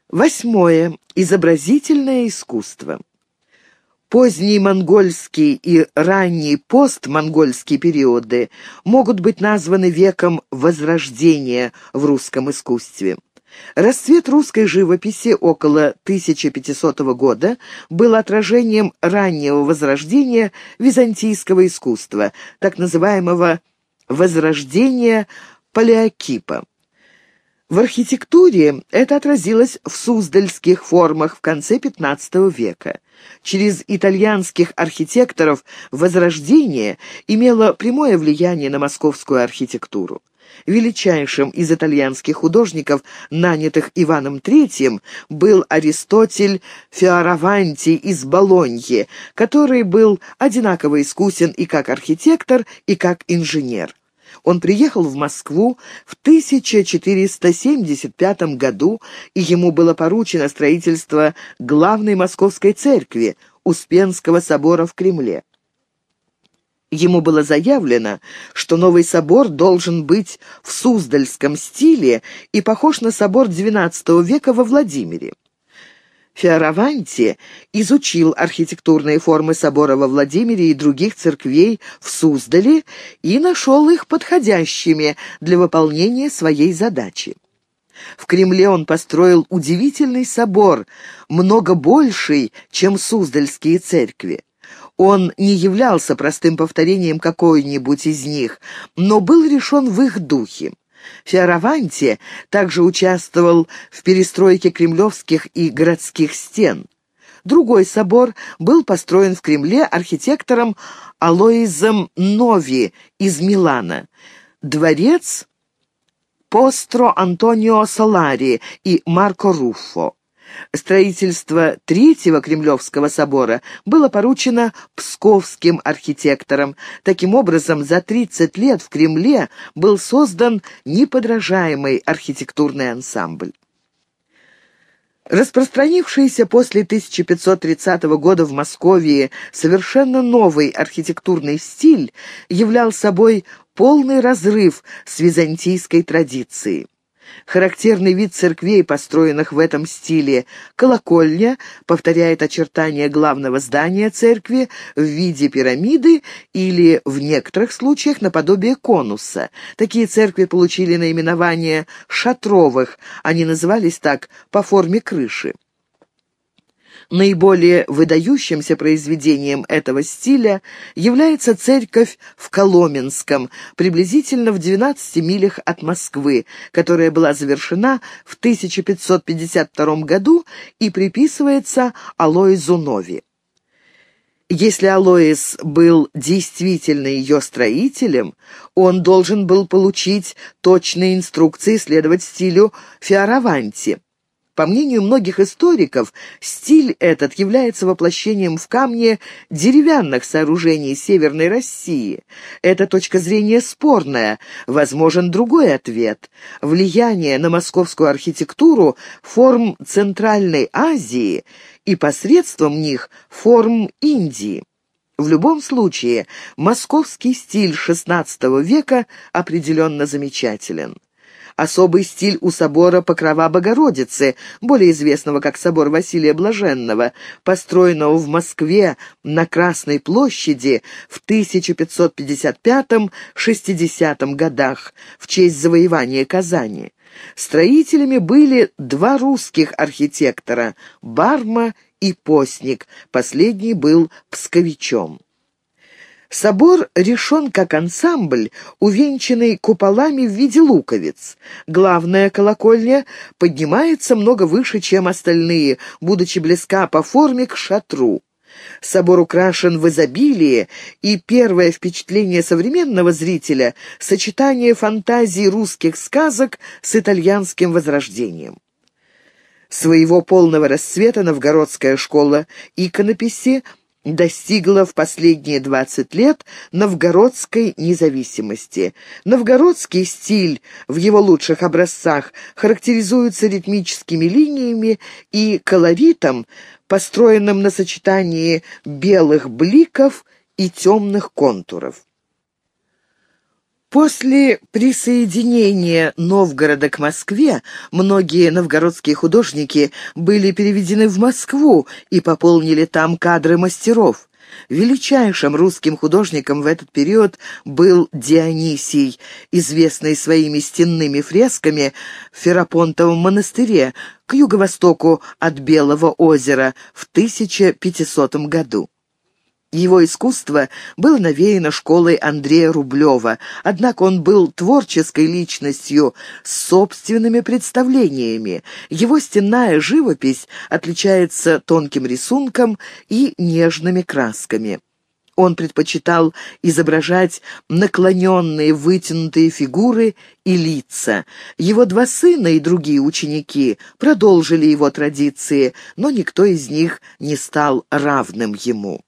Восьмое. Изобразительное искусство. Поздний монгольский и ранний постмонгольский периоды могут быть названы веком Возрождения в русском искусстве. Расцвет русской живописи около 1500 года был отражением раннего возрождения византийского искусства, так называемого «возрождения палеокипа». В архитектуре это отразилось в суздальских формах в конце XV века. Через итальянских архитекторов Возрождение имело прямое влияние на московскую архитектуру. Величайшим из итальянских художников, нанятых Иваном III, был Аристотель Фиораванти из Болоньи, который был одинаково искусен и как архитектор, и как инженер. Он приехал в Москву в 1475 году, и ему было поручено строительство главной московской церкви, Успенского собора в Кремле. Ему было заявлено, что новый собор должен быть в суздальском стиле и похож на собор XII века во Владимире. Фиораванти изучил архитектурные формы собора во Владимире и других церквей в Суздале и нашел их подходящими для выполнения своей задачи. В Кремле он построил удивительный собор, много больший, чем суздальские церкви. Он не являлся простым повторением какой-нибудь из них, но был решен в их духе. Фиораванти также участвовал в перестройке кремлевских и городских стен. Другой собор был построен в Кремле архитектором Алоизом Нови из Милана. Дворец Постро Антонио Солари и Марко Руффо. Строительство Третьего Кремлевского собора было поручено псковским архитекторам. Таким образом, за 30 лет в Кремле был создан неподражаемый архитектурный ансамбль. Распространившийся после 1530 года в Московии совершенно новый архитектурный стиль являл собой полный разрыв с византийской традицией. Характерный вид церквей, построенных в этом стиле, колокольня, повторяет очертания главного здания церкви в виде пирамиды или, в некоторых случаях, наподобие конуса. Такие церкви получили наименование шатровых, они назывались так по форме крыши. Наиболее выдающимся произведением этого стиля является церковь в Коломенском, приблизительно в 12 милях от Москвы, которая была завершена в 1552 году и приписывается Алоизу Нови. Если Алоис был действительно ее строителем, он должен был получить точные инструкции следовать стилю Фиораванти. По мнению многих историков, стиль этот является воплощением в камне деревянных сооружений Северной России. Эта точка зрения спорная, возможен другой ответ. Влияние на московскую архитектуру форм Центральной Азии и посредством них форм Индии. В любом случае, московский стиль XVI века определенно замечателен. Особый стиль у собора Покрова Богородицы, более известного как собор Василия Блаженного, построенного в Москве на Красной площади в 1555-60 годах в честь завоевания Казани. Строителями были два русских архитектора – Барма и Постник, последний был псковичом. Собор решен как ансамбль, увенчанный куполами в виде луковиц. Главная колокольня поднимается много выше, чем остальные, будучи близка по форме к шатру. Собор украшен в изобилии, и первое впечатление современного зрителя – сочетание фантазии русских сказок с итальянским возрождением. Своего полного расцвета новгородская школа иконописи достигла в последние 20 лет новгородской независимости. Новгородский стиль в его лучших образцах характеризуется ритмическими линиями и колоритом, построенным на сочетании белых бликов и темных контуров. После присоединения Новгорода к Москве многие новгородские художники были переведены в Москву и пополнили там кадры мастеров. Величайшим русским художником в этот период был Дионисий, известный своими стенными фресками в Ферапонтовом монастыре к юго-востоку от Белого озера в 1500 году. Его искусство было навеяно школой Андрея Рублева, однако он был творческой личностью с собственными представлениями. Его стенная живопись отличается тонким рисунком и нежными красками. Он предпочитал изображать наклоненные вытянутые фигуры и лица. Его два сына и другие ученики продолжили его традиции, но никто из них не стал равным ему.